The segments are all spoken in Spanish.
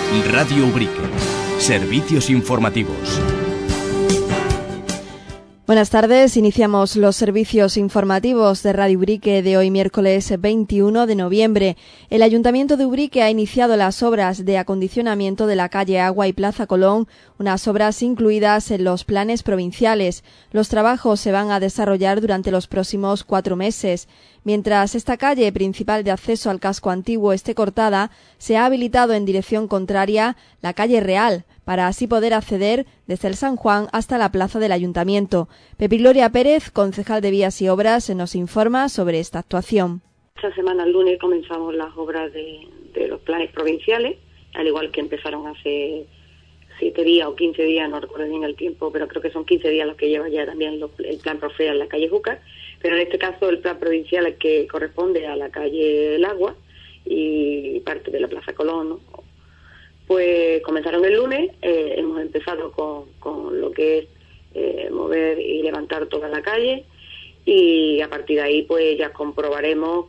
Radio Ubrique. Servicios informativos. Buenas tardes, iniciamos los servicios informativos de Radio Ubrique de hoy miércoles 21 de noviembre. El Ayuntamiento de Ubrique ha iniciado las obras de acondicionamiento de la calle Agua y Plaza Colón, unas obras incluidas en los planes provinciales. Los trabajos se van a desarrollar durante los próximos 4 meses. Mientras esta calle principal de acceso al casco antiguo esté cortada, se ha habilitado en dirección contraria la calle Real, para así poder acceder desde el San Juan hasta la plaza del Ayuntamiento. Pepi Gloria Pérez, concejal de Vías y Obras, nos informa sobre esta actuación. Esta semana, el lunes, comenzamos las obras de los planes provinciales, al igual que empezaron hace 7 días o 15 días, no recuerdo bien el tiempo, pero creo que son 15 días los que lleva ya también el plan Profea en la calle Júcar, pero en este caso el plan provincial es que corresponde a la calle El Agua y parte de la Plaza Colón, ¿no? Pues comenzaron el lunes, hemos empezado con lo que es mover y levantar toda la calle, y a partir de ahí pues ya comprobaremos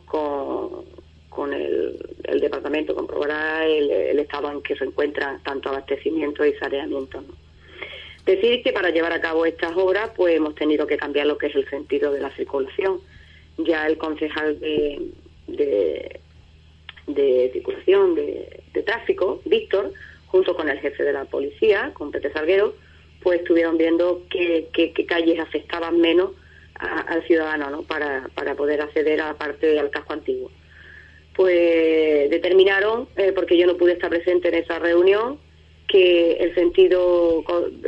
con el departamento, comprobará el estado en que se encuentra tanto abastecimiento y saneamiento, ¿no? Decir que para llevar a cabo estas obras pues hemos tenido que cambiar lo que es el sentido de la circulación. Ya el concejal de circulación de tráfico, Víctor, junto con el jefe de la policía, con Pepe Salguero, pues estuvieron viendo qué calles afectaban menos al ciudadano, ¿no? Para poder acceder a la parte al casco antiguo. Pues determinaron, porque yo no pude estar presente en esa reunión, que el sentido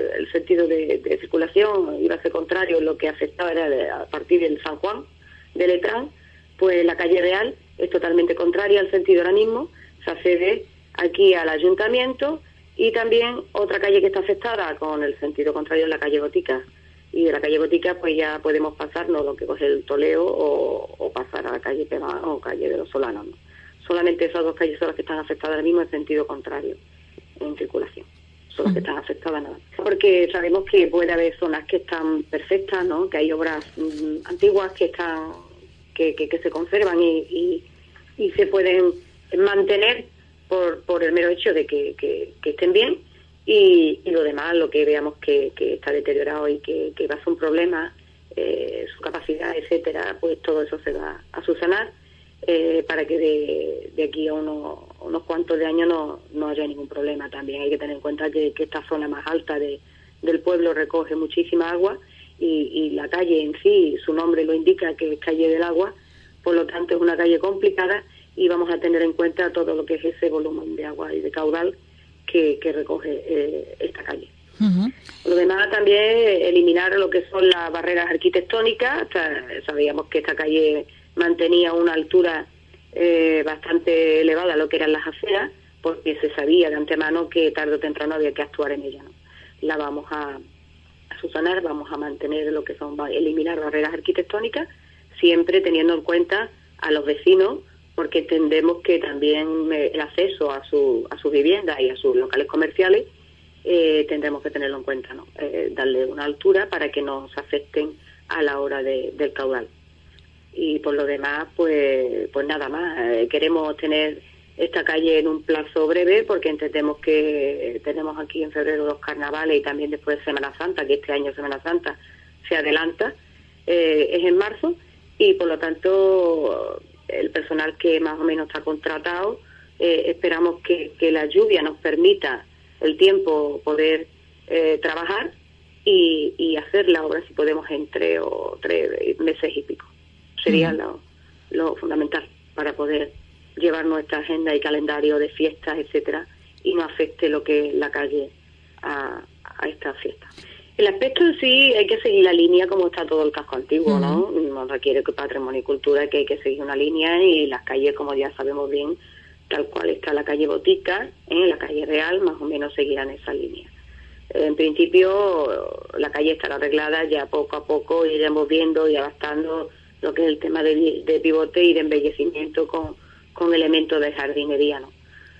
de circulación iba a ser contrario, lo que afectaba era a partir del San Juan, de Letrán, pues la calle Real es totalmente contraria al sentido ahora mismo, se accede aquí al Ayuntamiento, y también otra calle que está afectada con el sentido contrario es la calle Botica, y de la calle Botica pues ya podemos pasarnos lo que es el Toleo o pasar a la calle Pemán o calle de los Solanos, ¿no? Solamente esas 2 calles son las que están afectadas ahora mismo en sentido contrario en circulación, son las que están afectadas nada. Porque sabemos que puede haber zonas que están perfectas, ¿no? Que hay obras antiguas que están que se conservan y se pueden mantener por el mero hecho de que estén bien, y lo demás, lo que veamos que está deteriorado y que va a ser un problema, su capacidad, etcétera, pues todo eso se va a subsanar, para que de aquí a unos cuantos de años no haya ningún problema. También hay que tener en cuenta que esta zona más alta del pueblo recoge muchísima agua, y la calle en sí, su nombre lo indica, que es calle del agua, por lo tanto es una calle complicada, y vamos a tener en cuenta todo lo que es ese volumen de agua y de caudal que recoge esta calle. Uh-huh. Lo demás también eliminar lo que son las barreras arquitectónicas. Sabíamos que esta calle mantenía una altura bastante elevada, lo que eran las aceras, porque se sabía de antemano que tarde o temprano había que actuar en ella, ¿no? La vamos a subsanar, vamos a mantener lo que son, eliminar barreras arquitectónicas, siempre teniendo en cuenta a los vecinos, porque entendemos que también el acceso a su vivienda y a sus locales comerciales tendremos que tenerlo en cuenta, ¿no? Darle una altura para que no se afecten a la hora del caudal. Y por lo demás, pues nada más. Queremos tener esta calle en un plazo breve, porque entendemos que tenemos aquí en febrero los carnavales y también después Semana Santa, que este año Semana Santa se adelanta, es en marzo, y por lo tanto el personal que más o menos está contratado, esperamos que la lluvia nos permita el tiempo poder trabajar y hacer la obra, si podemos, en 3 meses y pico. Sería lo fundamental para poder llevar nuestra agenda y calendario de fiestas, etcétera, y no afecte lo que es la calle a esta fiesta. El aspecto en sí, hay que seguir la línea como está todo el casco antiguo, ¿no? Nos requiere que patrimonio y cultura, que hay que seguir una línea, y las calles, como ya sabemos bien, tal cual está la calle Botica, la calle Real, más o menos seguirán esa línea. En principio, la calle estará arreglada, ya poco a poco iremos viendo y adaptando lo que es el tema de pivote y de embellecimiento con elementos de jardinería, ¿no?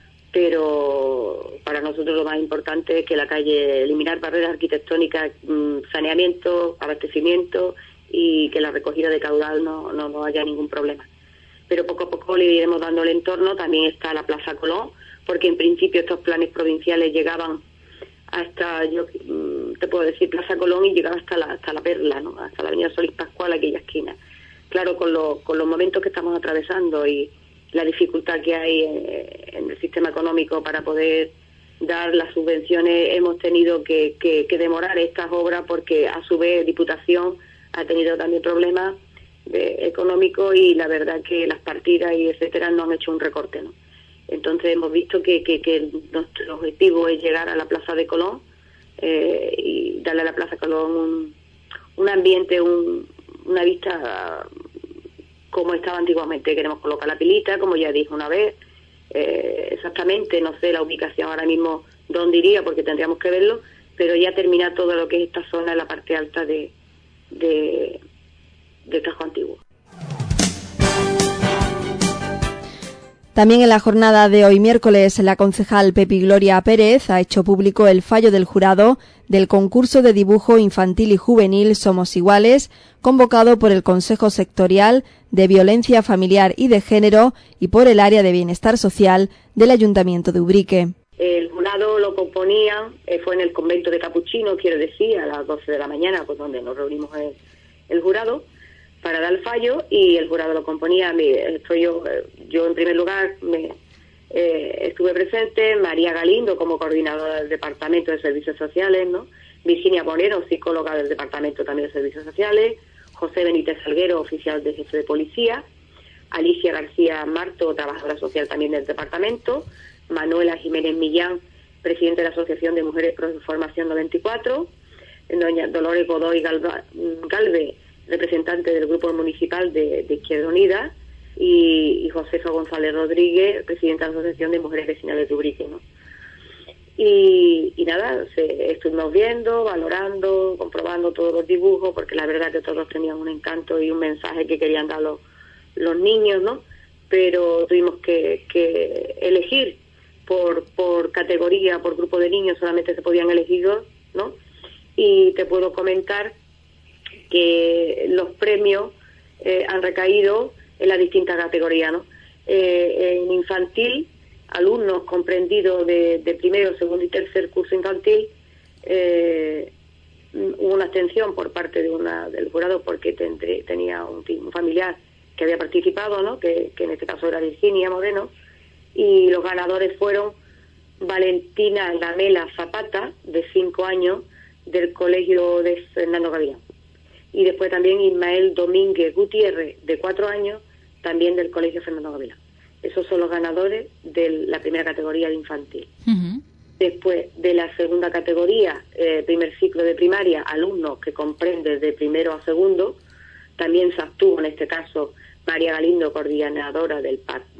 Pero para nosotros lo más importante es que la calle, eliminar barreras arquitectónicas, saneamiento, abastecimiento, y que la recogida de caudal no haya ningún problema. Pero poco a poco le iremos dando el entorno. También está la Plaza Colón, porque en principio estos planes provinciales llegaban hasta, yo te puedo decir, Plaza Colón, y llegaba hasta la Perla, ¿no? Hasta la avenida Solís Pascual, aquella esquina. Claro, con los momentos que estamos atravesando y la dificultad que hay en el sistema económico para poder dar las subvenciones, hemos tenido que demorar estas obras, porque a su vez Diputación ha tenido también problemas económicos, y la verdad que las partidas y etcétera no han hecho un recorte, ¿no? Entonces hemos visto que nuestro objetivo es llegar a la Plaza de Colón y darle a la Plaza de Colón un ambiente, una vista como estaba antiguamente. Queremos colocar la pilita, como ya dije una vez, exactamente, no sé la ubicación ahora mismo dónde iría, porque tendríamos que verlo, pero ya terminar todo lo que es esta zona en la parte alta de casco antiguo. También en la jornada de hoy miércoles, la concejal Pepi Gloria Pérez ha hecho público el fallo del jurado del concurso de dibujo infantil y juvenil Somos Iguales, convocado por el Consejo Sectorial de Violencia Familiar y de Género y por el Área de Bienestar Social del Ayuntamiento de Ubrique. El jurado lo componían, fue en el convento de Capuchino, quiero decir, a las 12 de la mañana, pues donde nos reunimos el jurado para dar el fallo, y el jurado lo componía, yo en primer lugar estuve presente, María Galindo como coordinadora del Departamento de Servicios Sociales, ¿no? Virginia Moreno, psicóloga del Departamento también de Servicios Sociales, José Benítez Salguero, oficial de jefe de policía, Alicia García Marto, trabajadora social también del departamento, Manuela Jiménez Millán, presidente de la Asociación de Mujeres Pro Formación 94, doña Dolores Godoy Galve, representante del Grupo Municipal de Izquierda Unida, y Josefa González Rodríguez, presidenta de la Asociación de Mujeres Vecinales de Ubrique, ¿no? Y nada, estuvimos viendo, valorando, comprobando todos los dibujos, porque la verdad que todos tenían un encanto y un mensaje que querían dar los niños, ¿no? Pero tuvimos que elegir por categoría, por grupo de niños, solamente se podían elegir dos, ¿no? Y te puedo comentar que los premios han recaído en las distintas categorías, ¿no? En infantil, alumnos comprendidos de primero, segundo y tercer curso infantil, hubo una abstención por parte del jurado, porque tenía un familiar que había participado, ¿no? Que en este caso era Virginia Moreno, y los ganadores fueron Valentina Lamela Zapata, de 5 años, del Colegio de Fernando Gavilán, y después también Ismael Domínguez Gutiérrez, de 4 años, también del Colegio Fernando Gavilán. Esos son los ganadores de la primera categoría de infantil. Uh-huh. Después de la segunda categoría, primer ciclo de primaria, alumnos que comprenden de primero a segundo, también se abstuvo en este caso María Galindo, coordinadora del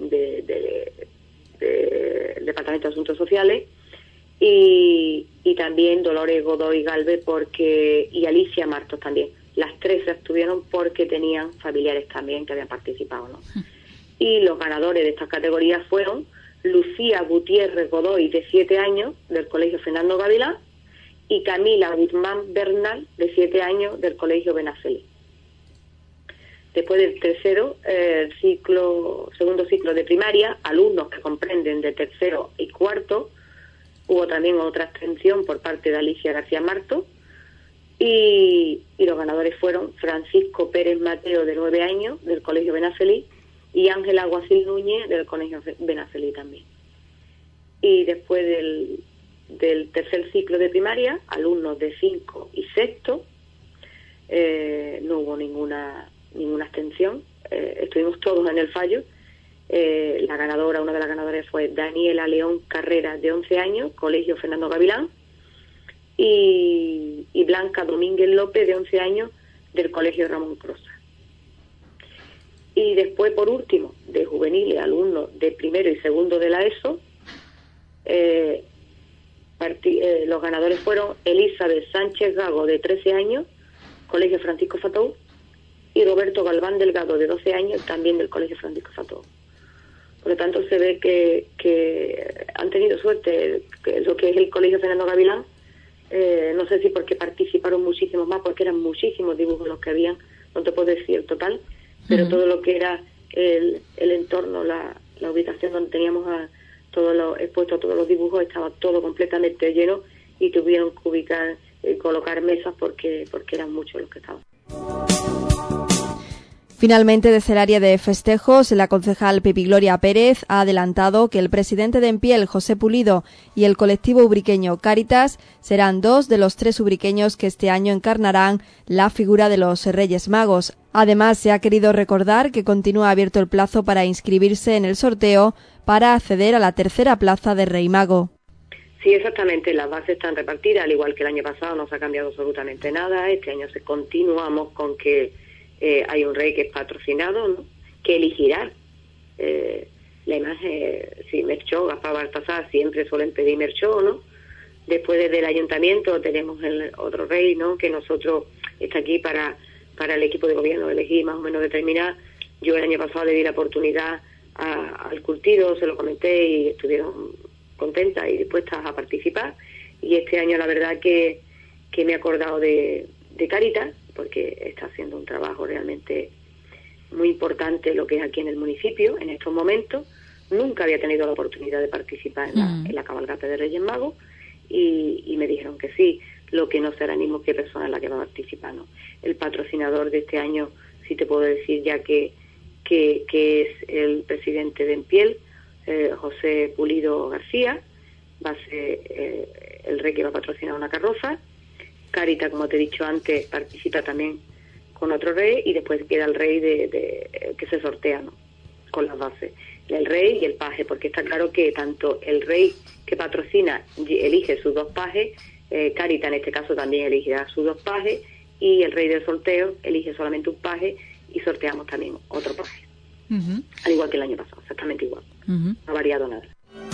Departamento de Asuntos Sociales, y también Dolores Godoy Galve y Alicia Martos también. Las tres se abstuvieron porque tenían familiares también que habían participado, ¿no? Y los ganadores de estas categorías fueron Lucía Gutiérrez Godoy, de 7 años, del Colegio Fernando Gavilán, y Camila Guzmán Bernal, de 7 años, del Colegio Benafeli. Después del segundo ciclo de primaria, alumnos que comprenden de tercero y cuarto, hubo también otra abstención por parte de Alicia García Marto, y los ganadores fueron Francisco Pérez Mateo, de 9 años, del Colegio Benafeli, y Ángela Guacil Núñez, del Colegio Benafeli también. Y después del tercer ciclo de primaria, alumnos de 5 y sexto, no hubo ninguna abstención, estuvimos todos en el fallo. Una de las ganadoras fue Daniela León Carrera, de 11 años, Colegio Fernando Gavilán, y Blanca Domínguez López, de 11 años, del Colegio Ramón Crosa. Y después, por último, de juveniles, alumnos de primero y segundo de la ESO, los ganadores fueron Elizabeth Sánchez Gago, de 13 años, Colegio Francisco Fatou, y Roberto Galván Delgado, de 12 años, también del Colegio Francisco Fatou. Por lo tanto, se ve que han tenido suerte, que lo que es el Colegio Fernando Gavilán. No sé si porque participaron muchísimos más, porque eran muchísimos dibujos los que habían, no te puedo decir el total, pero todo lo que era el entorno, la ubicación donde teníamos expuesto todos los dibujos, estaba todo completamente lleno y tuvieron que colocar mesas porque eran muchos los que estaban. Finalmente, desde el área de festejos, la concejal Pepi Gloria Pérez ha adelantado que el presidente de Empiel, José Pulido, y el colectivo ubriqueño Cáritas serán 2 de los 3 ubriqueños que este año encarnarán la figura de los Reyes Magos. Además, se ha querido recordar que continúa abierto el plazo para inscribirse en el sorteo para acceder a la tercera plaza de Rey Mago. Sí, exactamente, las bases están repartidas, al igual que el año pasado no se ha cambiado absolutamente nada. Este año continuamos con que hay un rey que es patrocinado, ¿no?, que elegirá la imagen. Si Melchor, Gaspar, Baltasar, siempre suelen pedir Melchor, ¿no? Después desde el ayuntamiento tenemos el otro rey, ¿no?, que nosotros está aquí para el equipo de gobierno elegir, más o menos determinar. Yo el año pasado le di la oportunidad al Curtido, se lo comenté y estuvieron contentas y dispuestas a participar. Y este año la verdad que me he acordado de Cáritas, porque está haciendo un trabajo realmente muy importante lo que es aquí en el municipio en estos momentos. Nunca había tenido la oportunidad de participar en la cabalgata de Reyes Magos y me dijeron que sí. Lo que no sé ahora mismo qué persona es la que va a participar, ¿no? El patrocinador de este año, sí te puedo decir ya que es el presidente de Empiel, José Pulido García. Va a ser el rey que va a patrocinar una carroza. Cáritas, como te he dicho antes, participa también con otro rey y después queda el rey que se sortea, ¿no?, con las bases. El rey y el paje, porque está claro que tanto el rey que patrocina elige sus 2 pajes, Cáritas en este caso también elegirá sus 2 pajes y el rey del sorteo elige solamente un paje y sorteamos también otro paje. Al igual que el año pasado, exactamente igual. No ha variado nada.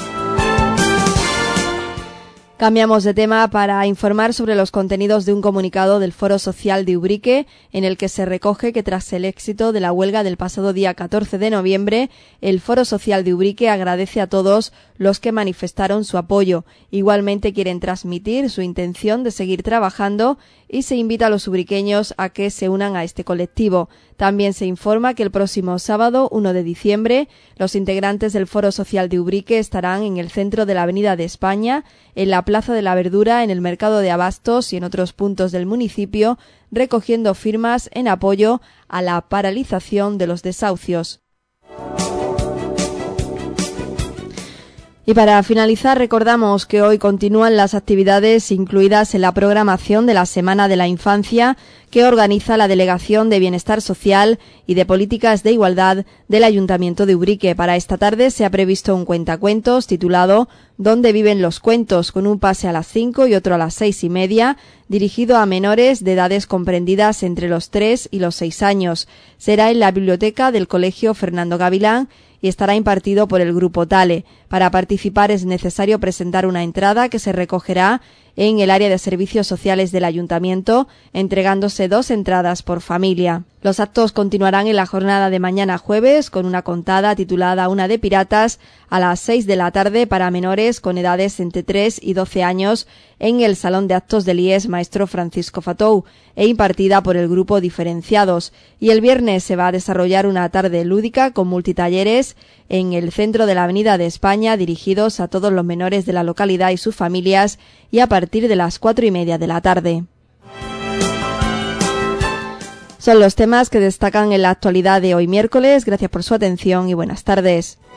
Cambiamos de tema para informar sobre los contenidos de un comunicado del Foro Social de Ubrique, en el que se recoge que tras el éxito de la huelga del pasado día 14 de noviembre, el Foro Social de Ubrique agradece a todos los que manifestaron su apoyo. Igualmente quieren transmitir su intención de seguir trabajando y se invita a los ubriqueños a que se unan a este colectivo. También se informa que el próximo sábado, 1 de diciembre, los integrantes del Foro Social de Ubrique estarán en el centro de la Avenida de España, en la Plaza de la Verdura, en el Mercado de Abastos y en otros puntos del municipio, recogiendo firmas en apoyo a la paralización de los desahucios. Y para finalizar, recordamos que hoy continúan las actividades incluidas en la programación de la Semana de la Infancia que organiza la Delegación de Bienestar Social y de Políticas de Igualdad del Ayuntamiento de Ubrique. Para esta tarde se ha previsto un cuentacuentos titulado ¿Dónde viven los cuentos?, con un pase a las 5 y otro a las 6:30, dirigido a menores de edades comprendidas entre los 3 y los 6 años. Será en la biblioteca del Colegio Fernando Gavilán y estará impartido por el Grupo Tale. Para participar es necesario presentar una entrada que se recogerá en el área de servicios sociales del Ayuntamiento, entregándose 2 entradas por familia. Los actos continuarán en la jornada de mañana jueves con una contada titulada Una de Piratas a las 6 de la tarde para menores con edades entre 3 y 12 años en el Salón de Actos del IES Maestro Francisco Fatou e impartida por el Grupo Diferenciados. Y el viernes se va a desarrollar una tarde lúdica con multitalleres en el centro de la Avenida de España dirigidos a todos los menores de la localidad y sus familias y a partir de las 4:30 de la tarde. Son los temas que destacan en la actualidad de hoy miércoles. Gracias por su atención y buenas tardes.